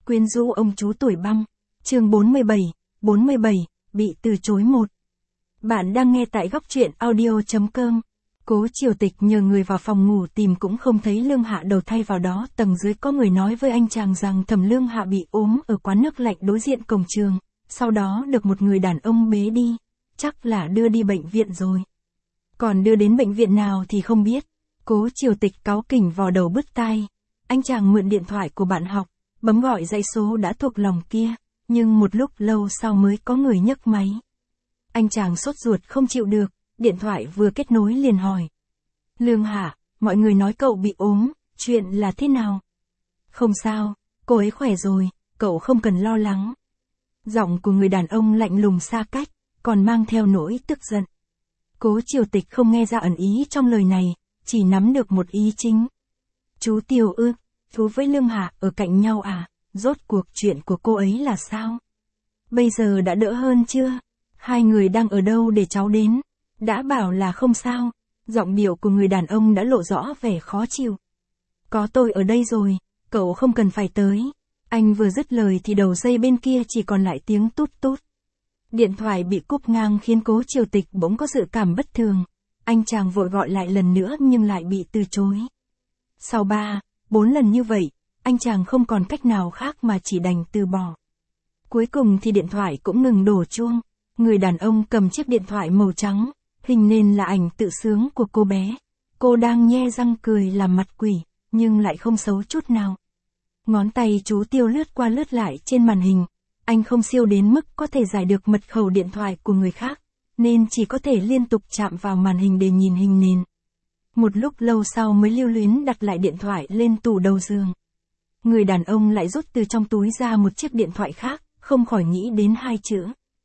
Quyến rũ ông chú tuổi băng. Chương 47, bị từ chối một. Bạn đang nghe tại góc truyện audio.com. Cố Triều Tịch nhờ người vào phòng ngủ tìm cũng không thấy Lương Hạ đầu thay vào đó. Tầng dưới có người nói với anh chàng rằng Thẩm Lương Hạ bị ốm ở quán nước lạnh đối diện cổng trường, sau đó được một người đàn ông bế đi, chắc là đưa đi bệnh viện rồi. Còn đưa đến bệnh viện nào thì không biết. Cố Triều Tịch cáu kỉnh vò đầu bứt tai. Anh chàng mượn điện thoại của bạn học, bấm gọi dãy số đã thuộc lòng kia, nhưng một lúc lâu sau mới có người nhấc máy. Anh chàng sốt ruột không chịu được, điện thoại vừa kết nối liền hỏi. Lương Hạ, mọi người nói cậu bị ốm, chuyện là thế nào? Không sao, cô ấy khỏe rồi, cậu không cần lo lắng. Giọng của người đàn ông lạnh lùng xa cách, còn mang theo nỗi tức giận. Cố Triều Tịch không nghe ra ẩn ý trong lời này, chỉ nắm được một ý chính. Chú Tiêu ư, chú với Lương Hạ ở cạnh nhau à, rốt cuộc chuyện của cô ấy là sao? Bây giờ đã đỡ hơn chưa? Hai người đang ở đâu để cháu đến? Đã bảo là không sao, giọng điệu của người đàn ông đã lộ rõ vẻ khó chịu. Có tôi ở đây rồi, cậu không cần phải tới. Anh vừa dứt lời thì đầu dây bên kia chỉ còn lại tiếng tút tút. Điện thoại bị cúp ngang khiến Cố Triều Tịch bỗng có dự cảm bất thường. Anh chàng vội gọi lại lần nữa nhưng lại bị từ chối. Sau 3-4 lần như vậy, anh chàng không còn cách nào khác mà chỉ đành từ bỏ. Cuối cùng thì điện thoại cũng ngừng đổ chuông. Người đàn ông cầm chiếc điện thoại màu trắng, hình nền là ảnh tự sướng của cô bé. Cô đang nhe răng cười làm mặt quỷ, nhưng lại không xấu chút nào. Ngón tay chú Tiêu lướt qua lướt lại trên màn hình. Anh không siêu đến mức có thể giải được mật khẩu điện thoại của người khác, nên chỉ có thể liên tục chạm vào màn hình để nhìn hình nền. Một lúc lâu sau mới lưu luyến đặt lại điện thoại lên tủ đầu giường. Người đàn ông lại rút từ trong túi ra một chiếc điện thoại khác, không khỏi nghĩ đến hai chữ.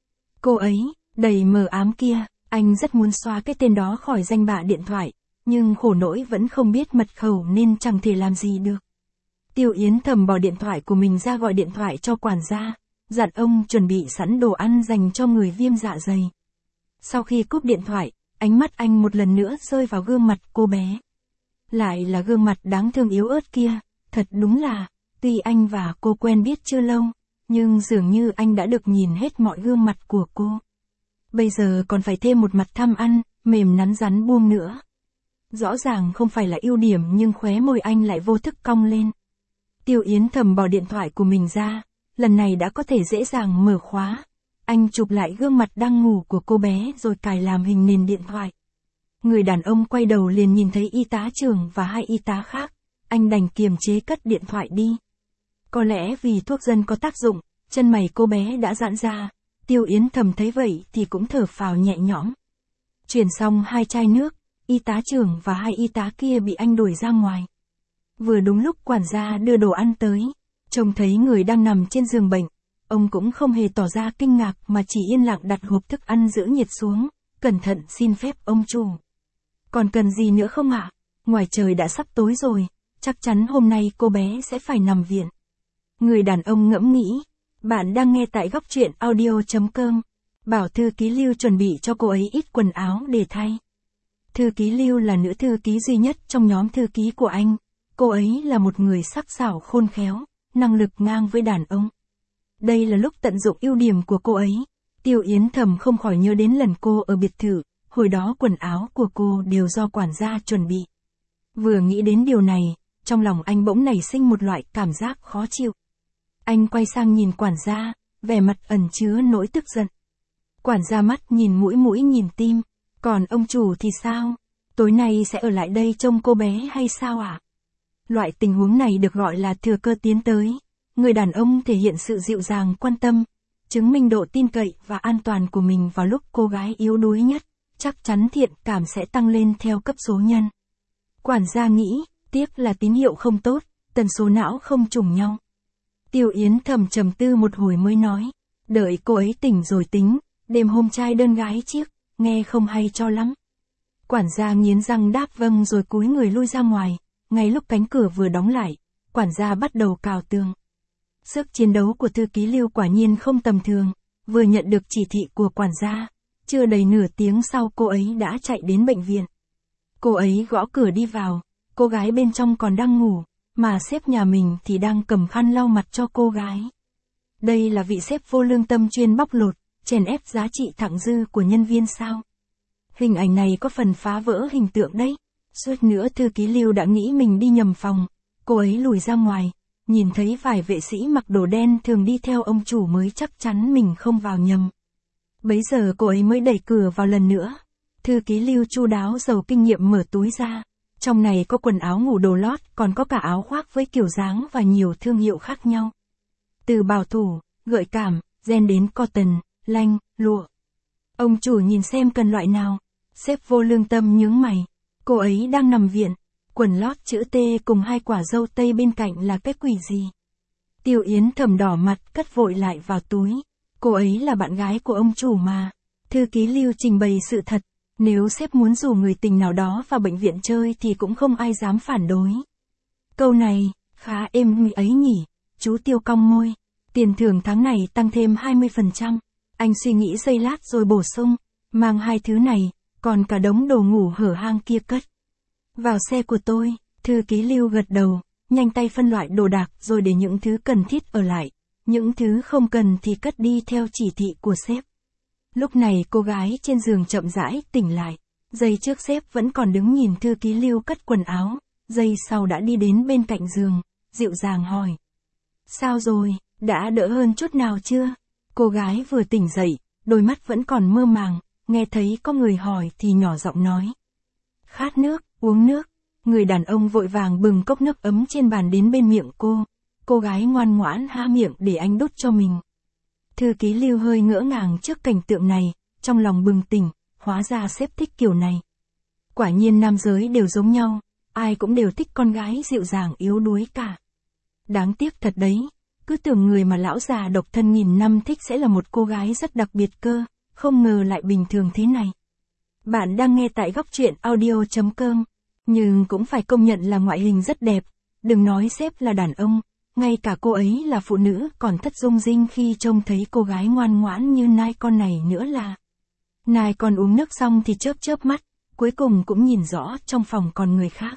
Cô ấy, đầy mờ ám kia, anh rất muốn xóa cái tên đó khỏi danh bạ điện thoại, nhưng khổ nỗi vẫn không biết mật khẩu nên chẳng thể làm gì được. Tiêu Yến Thầm bỏ điện thoại của mình ra gọi điện thoại cho quản gia, dặn ông chuẩn bị sẵn đồ ăn dành cho người viêm dạ dày. Sau khi cúp điện thoại, ánh mắt anh một lần nữa rơi vào gương mặt cô bé. Lại là gương mặt đáng thương yếu ớt kia, thật đúng là, tuy anh và cô quen biết chưa lâu, nhưng dường như anh đã được nhìn hết mọi gương mặt của cô. Bây giờ còn phải thêm một mặt tham ăn, mềm nắn rắn buông nữa. Rõ ràng không phải là ưu điểm nhưng khóe môi anh lại vô thức cong lên. Tiêu Yến Thầm bỏ điện thoại của mình ra, lần này đã có thể dễ dàng mở khóa. Anh chụp lại gương mặt đang ngủ của cô bé rồi cài làm hình nền điện thoại. Người đàn ông quay đầu liền nhìn thấy y tá trưởng và hai y tá khác. Anh đành kiềm chế cất điện thoại đi. Có lẽ vì thuốc dân có tác dụng, chân mày cô bé đã giãn ra. Tiêu Yến Thầm thấy vậy thì cũng thở phào nhẹ nhõm. Chuyển xong 2 chai nước, y tá trưởng và hai y tá kia bị anh đuổi ra ngoài. Vừa đúng lúc quản gia đưa đồ ăn tới, trông thấy người đang nằm trên giường bệnh. Ông cũng không hề tỏ ra kinh ngạc mà chỉ yên lặng đặt hộp thức ăn giữ nhiệt xuống, cẩn thận xin phép ông chủ. Còn cần gì nữa không ạ? Ngoài trời đã sắp tối rồi, chắc chắn hôm nay cô bé sẽ phải nằm viện. Người đàn ông ngẫm nghĩ. Bạn đang nghe tại góc truyện audio.com. Bảo thư ký Lưu chuẩn bị cho cô ấy ít quần áo để thay. Thư ký Lưu là nữ thư ký duy nhất trong nhóm thư ký của anh. Cô ấy là một người sắc sảo khôn khéo, năng lực ngang với đàn ông. Đây là lúc tận dụng ưu điểm của cô ấy. Tiêu Yến Thầm không khỏi nhớ đến lần cô ở biệt thự, hồi đó quần áo của cô đều do quản gia chuẩn bị. Vừa nghĩ đến điều này, trong lòng anh bỗng nảy sinh một loại cảm giác khó chịu. Anh quay sang nhìn quản gia, vẻ mặt ẩn chứa nỗi tức giận. Quản gia mắt nhìn mũi nhìn tim. Còn ông chủ thì sao? Tối nay sẽ ở lại đây trông cô bé hay sao ạ? Loại tình huống này được gọi là thừa cơ tiến tới. Người đàn ông thể hiện sự dịu dàng quan tâm, chứng minh độ tin cậy và an toàn của mình vào lúc cô gái yếu đuối nhất. Chắc chắn thiện cảm sẽ tăng lên theo cấp số nhân. Quản gia nghĩ, tiếc là tín hiệu không tốt, tần số não không trùng nhau. Tiêu Yến Thầm trầm tư một hồi mới nói, đợi cô ấy tỉnh rồi tính, đêm hôm trai đơn gái chiếc, nghe không hay cho lắm. Quản gia nghiến răng đáp vâng rồi cúi người lui ra ngoài. Ngay lúc cánh cửa vừa đóng lại, quản gia bắt đầu cào tường. Sức chiến đấu của thư ký Lưu quả nhiên không tầm thường, vừa nhận được chỉ thị của quản gia, chưa đầy nửa tiếng sau cô ấy đã chạy đến bệnh viện. Cô ấy gõ cửa đi vào, cô gái bên trong còn đang ngủ, mà sếp nhà mình thì đang cầm khăn lau mặt cho cô gái. Đây là vị sếp vô lương tâm chuyên bóc lột, chèn ép giá trị thặng dư của nhân viên sao? Hình ảnh này có phần phá vỡ hình tượng đấy. Suýt nữa thư ký Lưu đã nghĩ mình đi nhầm phòng. Cô ấy lùi ra ngoài, nhìn thấy vài vệ sĩ mặc đồ đen thường đi theo ông chủ mới chắc chắn mình không vào nhầm. Bấy giờ cô ấy mới đẩy cửa vào lần nữa. Thư ký Lưu chu đáo giàu kinh nghiệm mở túi ra. Trong này có quần áo ngủ đồ lót, còn có cả áo khoác với kiểu dáng và nhiều thương hiệu khác nhau. Từ bảo thủ, gợi cảm, ren đến cotton, lanh, lụa. Ông chủ nhìn xem cần loại nào. Sếp vô lương tâm nhướng mày. Cô ấy đang nằm viện. Quần lót chữ T cùng 2 quả dâu tây bên cạnh là cái quỷ gì? Tiêu Yến thầm đỏ mặt cất vội lại vào túi. Cô ấy là bạn gái của ông chủ mà. Thư ký Lưu trình bày sự thật. Nếu sếp muốn rủ người tình nào đó vào bệnh viện chơi thì cũng không ai dám phản đối. Câu này, khá êm ấy nhỉ. Chú Tiêu cong môi. Tiền thưởng tháng này tăng thêm 20%. Anh suy nghĩ giây lát rồi bổ sung. Mang 2 thứ này, còn cả đống đồ ngủ hở hang kia cất vào xe của tôi. Thư ký Lưu gật đầu, nhanh tay phân loại đồ đạc rồi để những thứ cần thiết ở lại. Những thứ không cần thì cất đi theo chỉ thị của sếp. Lúc này cô gái trên giường chậm rãi tỉnh lại. Giây trước sếp vẫn còn đứng nhìn thư ký Lưu cất quần áo. Giây sau đã đi đến bên cạnh giường, dịu dàng hỏi. Sao rồi, đã đỡ hơn chút nào chưa? Cô gái vừa tỉnh dậy, đôi mắt vẫn còn mơ màng, nghe thấy có người hỏi thì nhỏ giọng nói. Khát nước, uống nước. Người đàn ông vội vàng bừng cốc nước ấm trên bàn đến bên miệng cô. Cô gái ngoan ngoãn há miệng để anh đút cho mình. Thư ký Lưu hơi ngỡ ngàng trước cảnh tượng này, trong lòng bừng tỉnh, hóa ra sếp thích kiểu này. Quả nhiên nam giới đều giống nhau, ai cũng đều thích con gái dịu dàng yếu đuối cả. Đáng tiếc thật đấy, cứ tưởng người mà lão già độc thân nghìn năm thích sẽ là một cô gái rất đặc biệt cơ, không ngờ lại bình thường thế này. Bạn đang nghe tại góc truyện audio.com, nhưng cũng phải công nhận là ngoại hình rất đẹp, đừng nói sếp là đàn ông, ngay cả cô ấy là phụ nữ còn thất dung dinh khi trông thấy cô gái ngoan ngoãn như nai con này nữa là. Nai con uống nước xong thì chớp chớp mắt, cuối cùng cũng nhìn rõ trong phòng còn người khác.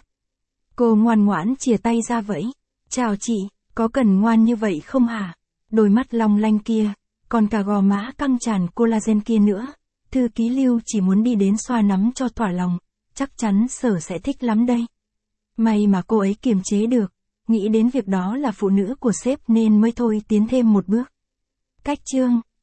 Cô ngoan ngoãn chìa tay ra vẫy. Chào chị, có cần ngoan như vậy không hả? Đôi mắt long lanh kia, còn cả gò má căng tràn collagen kia nữa. Thư ký Lưu chỉ muốn đi đến xoa nắm cho thỏa lòng, chắc chắn Sở sẽ thích lắm đây. May mà cô ấy kiềm chế được, nghĩ đến việc đó là phụ nữ của sếp nên mới thôi tiến thêm một bước. Cách chương